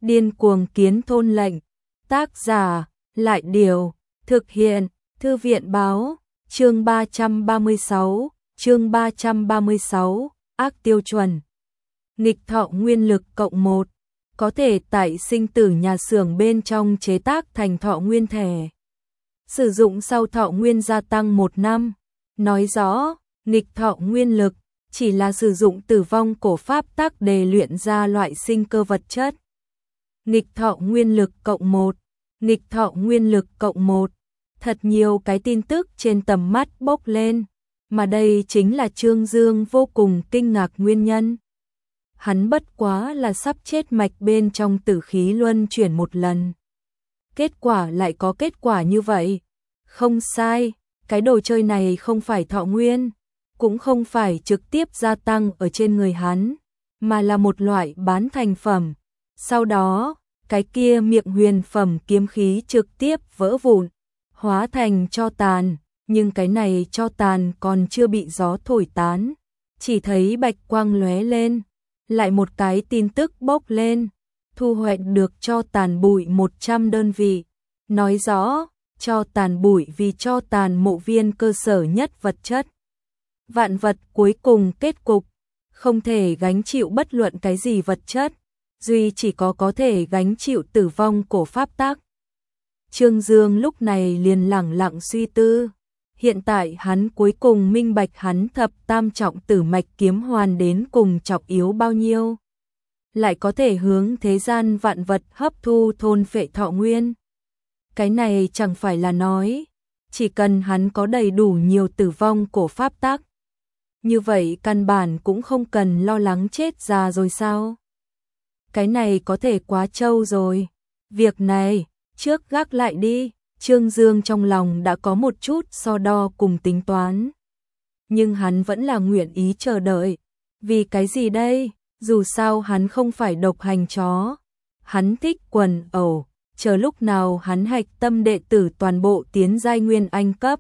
Điên cuồng kiến thôn lệnh. Tác giả, Lại Điều, thực hiện, Thư viện báo, chương 336, ác tiêu chuẩn. Nghịch thọ nguyên lực cộng 1, có thể tại sinh tử nhà xưởng bên trong chế tác thành thọ nguyên thể. Sử dụng sau thọ nguyên gia tăng 1 năm. Nói rõ, nghịch thọ nguyên lực chỉ là sử dụng tử vong của pháp tắc để luyện ra loại sinh cơ vật chất. Nghịch thọ nguyên lực cộng 1, nghịch thọ nguyên lực cộng 1. Thật nhiều cái tin tức trên tầm mắt bốc lên, mà đây chính là Trương Dương vô cùng kinh ngạc nguyên nhân. Hắn bất quá là sắp chết mạch bên trong tử khí luân chuyển một lần. Kết quả lại có kết quả như vậy. Không sai, cái đồ chơi này không phải thọ nguyên, cũng không phải trực tiếp gia tăng ở trên người hắn, mà là một loại bán thành phẩm. Sau đó, cái kia miệng huyền phẩm kiếm khí trực tiếp vỡ vụn, hóa thành tro tàn, nhưng cái này tro tàn còn chưa bị gió thổi tán, chỉ thấy bạch quang lóe lên, lại một cái tin tức bốc lên, thu hoạch được tro tàn bụi 100 đơn vị, nói rõ, tro tàn bụi vì tro tàn mộ viên cơ sở nhất vật chất. Vạn vật cuối cùng kết cục, không thể gánh chịu bất luận cái gì vật chất, duy chỉ có thể gánh chịu tử vong của pháp tắc. Trương Dương lúc này liền lẳng lặng suy tư, hiện tại hắn cuối cùng minh bạch hắn thập tam trọng tử mạch kiếm hoàn đến cùng trọng yếu bao nhiêu, lại có thể hướng thế gian vạn vật hấp thu thôn phệ thọ nguyên. Cái này chẳng phải là nói, chỉ cần hắn có đầy đủ nhiều tử vong của pháp tắc, như vậy căn bản cũng không cần lo lắng chết già rồi sao? Cái này có thể quá trâu rồi. Việc này, trước gác lại đi. Trương Dương trong lòng đã có một chút so đo cùng tính toán. Nhưng hắn vẫn là nguyện ý chờ đợi. Vì cái gì đây? Dù sao hắn không phải độc hành chó. Hắn thích quần ẩu. Chờ lúc nào hắn hạch tâm đệ tử toàn bộ tiến giai nguyên anh cấp,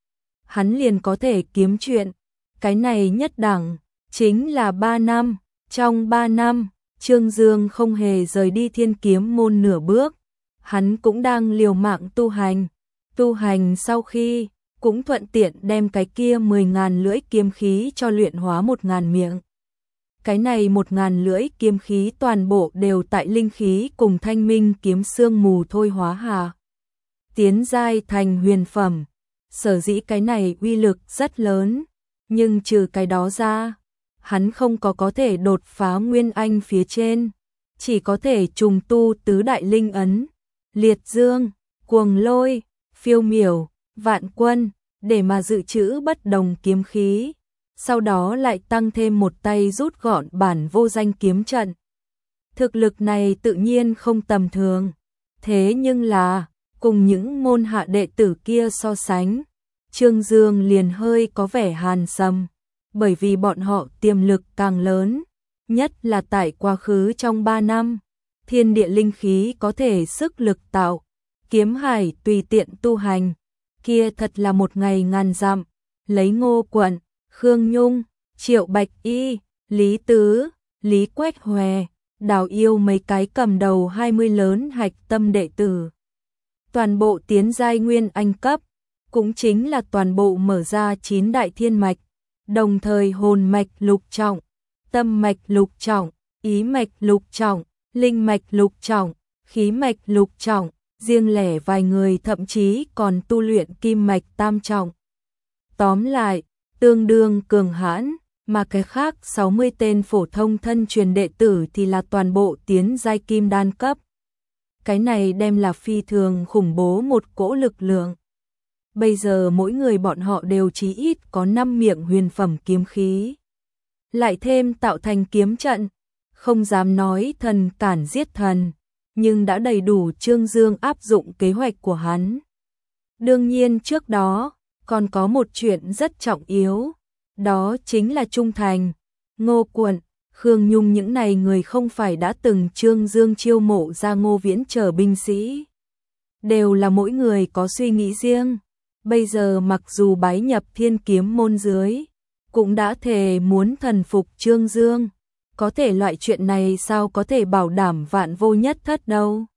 hắn liền có thể kiếm chuyện. Cái này nhất đẳng, chính là 3 năm. Trong 3 năm, Trương Dương không hề rời đi Thiên Kiếm môn nửa bước. Hắn cũng đang liều mạng tu hành. Tu hành sau khi, cũng thuận tiện đem cái kia 10.000 lưỡi kiếm khí cho luyện hóa 1.000 miệng. Cái này 1.000 lưỡi kiếm khí toàn bộ đều tại linh khí cùng thanh minh kiếm sương mù thôi hóa hà. Tiến giai thành huyền phẩm. Sở dĩ cái này uy lực rất lớn. Nhưng trừ cái đó ra, hắn không có thể đột phá nguyên anh phía trên. Chỉ có thể trùng tu tứ đại linh ấn. Liệt dương, cuồng lôi, phiêu miểu, vạn quân, để mà dự trữ bất đồng kiếm khí. Sau đó lại tăng thêm một tay rút gọn bản vô danh kiếm trận. Thực lực này tự nhiên không tầm thường. Thế nhưng là, cùng những môn hạ đệ tử kia so sánh, Trương Dương liền hơi có vẻ hàn sầm, bởi vì bọn họ tiềm lực càng lớn, nhất là tại quá khứ trong 3 năm, thiên địa linh khí có thể sức lực tạo, kiếm hải tùy tiện tu hành, kia thật là một ngày ngàn dặm, lấy Ngô Quận, Khương Nhung, Triệu Bạch Y, Lý Tứ, Lý Quách Hòe, Đào Yêu mấy cái cầm đầu 20 lớn hạch tâm đệ tử. Toàn bộ tiến giai nguyên anh cấp, cũng chính là toàn bộ mở ra 9 đại thiên mạch, đồng thời hồn mạch lục trọng, tâm mạch lục trọng, ý mạch lục trọng, linh mạch lục trọng, khí mạch lục trọng, riêng lẻ vài người thậm chí còn tu luyện kim mạch tam trọng. Tóm lại, tương đương cường hãn, mà cái khác 60 tên phổ thông thân truyền đệ tử thì là toàn bộ tiến giai kim đan cấp. Cái này đem là phi thường khủng bố một cỗ lực lượng. Bây giờ mỗi người bọn họ đều chí ít có 5 miệng huyền phẩm kiếm khí. Lại thêm tạo thành kiếm trận, không dám nói thần cản giết thần, nhưng đã đầy đủ Trương Dương áp dụng kế hoạch của hắn. Đương nhiên trước đó, còn có một chuyện rất trọng yếu, đó chính là trung thành. Ngô Quận, Khương Nhung những này người không phải đã từng Trương Dương chiêu mộ ra Ngô Viễn chờ binh sĩ. Đều là mỗi người có suy nghĩ riêng. Bây giờ mặc dù bái nhập Thiên Kiếm môn dưới, cũng đã thề muốn thần phục Trương Dương. có thể loại chuyện này sao có thể bảo đảm vạn vô nhất thất đâu.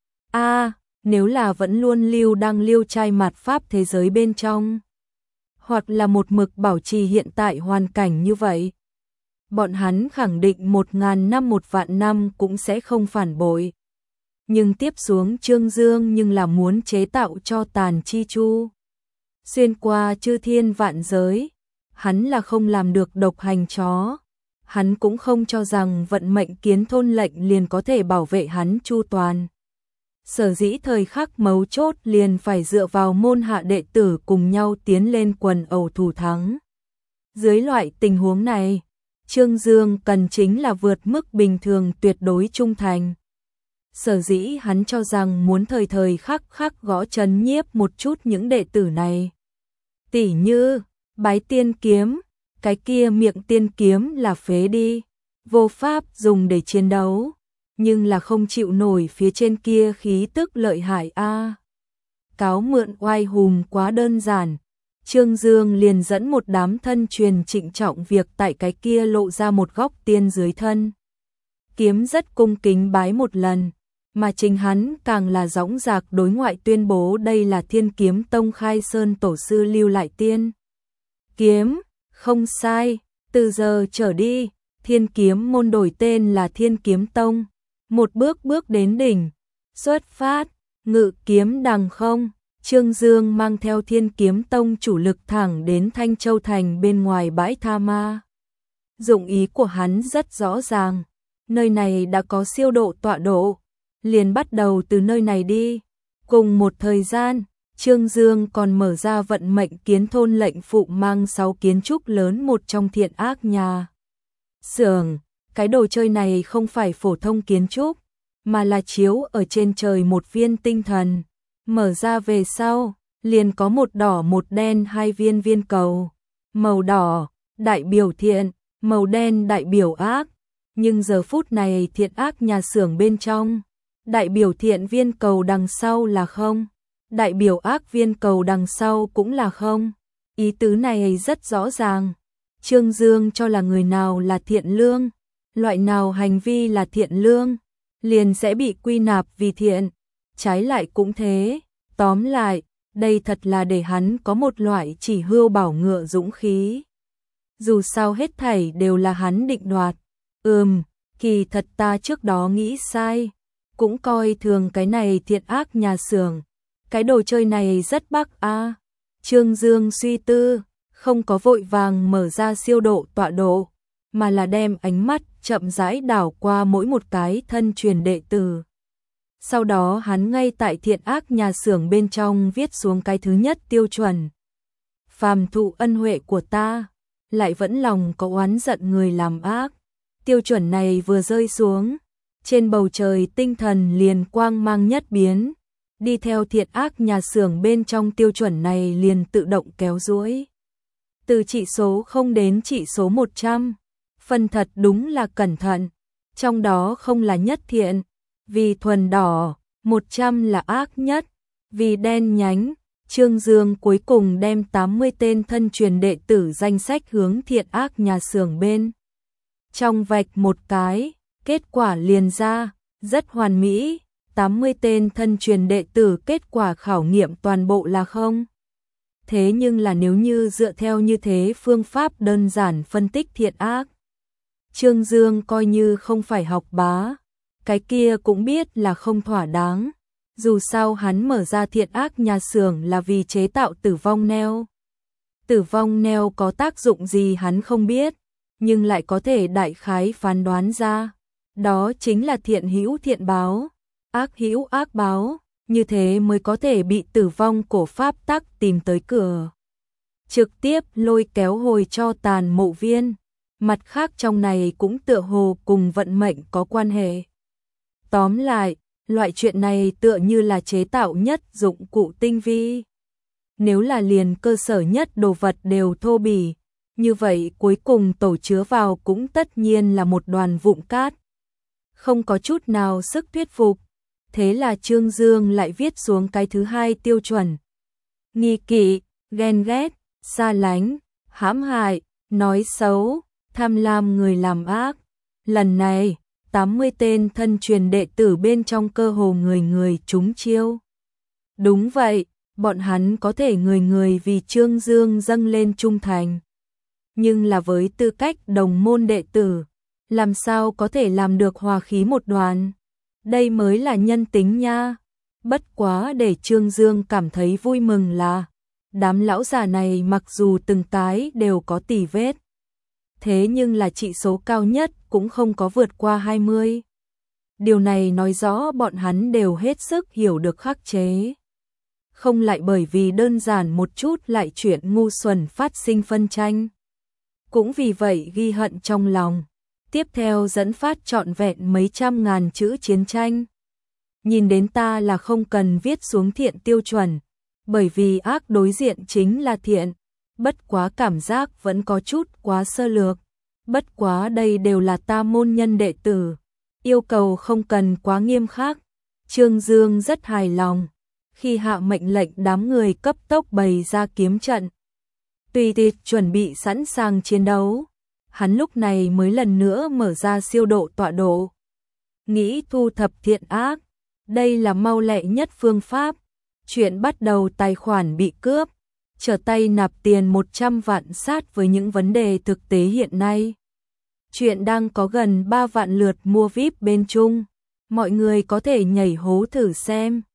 Nếu là vẫn luôn lưu đăng lưu trai mạt pháp thế giới bên trong, hoặc là một mực bảo trì hiện tại hoàn cảnh như vậy, bọn hắn khẳng định 1000 năm 1.000 năm cũng sẽ không phản bội. Nhưng tiếp xuống Trương Dương nhưng là muốn chế tạo cho tàn chi chu, xuyên qua chư thiên vạn giới, hắn là không làm được độc hành chó. Hắn cũng không cho rằng vận mệnh kiến thôn lệnh liền có thể bảo vệ hắn chu toàn. Sở dĩ thời khắc mấu chốt liền phải dựa vào môn hạ đệ tử cùng nhau tiến lên quần ẩu thủ thắng. Dưới loại tình huống này, Trương Dương cần chính là vượt mức bình thường tuyệt đối trung thành. Sở dĩ hắn cho rằng muốn thời thời khắc khắc gõ trấn nhiếp một chút những đệ tử này. Tỉ như, bái tiên kiếm, cái kia miệng tiên kiếm là phế đi, vô pháp dùng để chiến đấu, nhưng là không chịu nổi phía trên kia khí tức lợi hại a. Cáo mượn oai hùng quá đơn giản, Trương Dương liền dẫn một đám thân truyền trịnh trọng việc tại cái kia lộ ra một góc tiên dưới thân. Kiếm rất cung kính bái một lần, mà chính hắn càng là dõng dạc đối ngoại tuyên bố đây là Thiên Kiếm Tông Khai Sơn tổ sư lưu lại tiên kiếm. Không sai, từ giờ trở đi, Thiên Kiếm môn đổi tên là Thiên Kiếm Tông, một bước bước đến đỉnh, xuất phát, ngự kiếm đằng không, Trương Dương mang theo Thiên Kiếm Tông chủ lực thẳng đến Thanh Châu Thành bên ngoài bãi Tha Ma. Dụng ý của hắn rất rõ ràng, nơi này đã có siêu độ tọa độ, liền bắt đầu từ nơi này đi. Cùng một thời gian, Trương Dương còn mở ra vận mệnh kiến thôn lệnh phụ mang 6 kiến trúc lớn một trong thiện ác nhà xưởng. Cái đồ chơi này không phải phổ thông kiến trúc, mà là chiếu ở trên trời một viên tinh thần. Mở ra về sau, liền có một đỏ một đen hai viên viên cầu. Màu đỏ, đại biểu thiện, màu đen đại biểu ác. Nhưng giờ phút này thiện ác nhà xưởng bên trong, đại biểu thiện viên cầu đằng sau là không. Đại biểu ác viên cầu đằng sau cũng là không. Ý tứ này rất rõ ràng. Trương Dương cho là người nào là thiện lương, loại nào hành vi là thiện lương, liền sẽ bị quy nạp vì thiện. Trái lại cũng thế. Tóm lại, đây thật là để hắn có một loại chỉ hươu bảo ngựa dũng khí. Dù sao hết thảy đều là hắn định đoạt. Kỳ thật ta trước đó nghĩ sai, cũng coi thường cái này thiện ác nhà xưởng. Cái đồ chơi này rất bắc a. Trương Dương suy tư, không có vội vàng mở ra siêu độ tọa độ, mà là đem ánh mắt chậm rãi đảo qua mỗi một cái thân truyền đệ tử. Sau đó hắn ngay tại thiện ác nhà xưởng bên trong viết xuống cái thứ nhất tiêu chuẩn. Phàm thụ ân huệ của ta, lại vẫn lòng có oán giận người làm ác. Tiêu chuẩn này vừa rơi xuống, trên bầu trời tinh thần liền quang mang nhất biến. Đi theo thiện ác nhà xưởng bên trong tiêu chuẩn này liền tự động kéo duỗi. Từ chỉ số 0 đến chỉ số 100. Phần thật đúng là cẩn thận. Trong đó không là nhất thiện, vì thuần đỏ, 100 là ác nhất, vì đen nhánh. Trương Dương cuối cùng đem 80 tên thân truyền đệ tử danh sách hướng thiện ác nhà xưởng bên trong vạch một cái, kết quả liền ra, rất hoàn mỹ. 80 tên thân truyền đệ tử kết quả khảo nghiệm toàn bộ là không. Thế nhưng là nếu như dựa theo như thế phương pháp đơn giản phân tích thiện ác, Trương Dương coi như không phải học bá, cái kia cũng biết là không thỏa đáng. Dù sao hắn mở ra thiện ác nhà xưởng là vì chế tạo tử vong neo. Tử vong neo có tác dụng gì hắn không biết, nhưng lại có thể đại khái phán đoán ra. Đó chính là thiện hữu thiện báo, ác hữu ác báo, như thế mới có thể bị tử vong cổ pháp tắc tìm tới cửa. Trực tiếp lôi kéo hồi cho tàn mộ viên. Mặt khác trong này cũng tựa hồ cùng vận mệnh có quan hệ. Tóm lại, loại chuyện này tựa như là chế tạo nhất dụng cụ tinh vi. Nếu là liền cơ sở nhất đồ vật đều thô bỉ, như vậy cuối cùng tổ chứa vào cũng tất nhiên là một đoàn vụn cát. Không có chút nào sức thuyết phục. Thế là Trương Dương lại viết xuống cái thứ hai tiêu chuẩn. Nghi kỵ, ghen ghét, xa lánh, hãm hại, nói xấu, tham lam người làm ác. Lần này, 80 tên thân truyền đệ tử bên trong cơ hồ người người trúng chiêu. Đúng vậy, bọn hắn có thể người người vì Trương Dương dâng lên trung thành. Nhưng là với tư cách đồng môn đệ tử, làm sao có thể làm được hòa khí một đoàn? Đây mới là nhân tính nha. Bất quá để Trương Dương cảm thấy vui mừng là đám lão già này mặc dù từng cái đều có tỉ vết, thế nhưng là trị số cao nhất cũng không có vượt qua 20. Điều này nói rõ bọn hắn đều hết sức hiểu được khắc chế. Không lại bởi vì đơn giản một chút lại chuyện ngu xuẩn phát sinh phân tranh. Cũng vì vậy ghi hận trong lòng. Tiếp theo dẫn phát trọn vẹn mấy trăm ngàn chữ chiến tranh. Nhìn đến ta là không cần viết xuống thiện tiêu chuẩn, bởi vì ác đối diện chính là thiện. Bất quá cảm giác vẫn có chút quá sơ lược. Bất quá đây đều là ta môn nhân đệ tử, yêu cầu không cần quá nghiêm khắc. Trương Dương rất hài lòng khi hạ mệnh lệnh đám người cấp tốc bày ra kiếm trận. Tùy tiệc chuẩn bị sẵn sàng chiến đấu, hắn lúc này mới lần nữa mở ra siêu độ tọa độ. Nghĩ thu thập thiện ác, đây là mau lẹ nhất phương pháp. Chuyện bắt đầu tài khoản bị cướp, trở tay nạp tiền 100 vạn sát với những vấn đề thực tế hiện nay. Chuyện đang có gần 3 vạn lượt mua VIP bên Trung, mọi người có thể nhảy hố thử xem.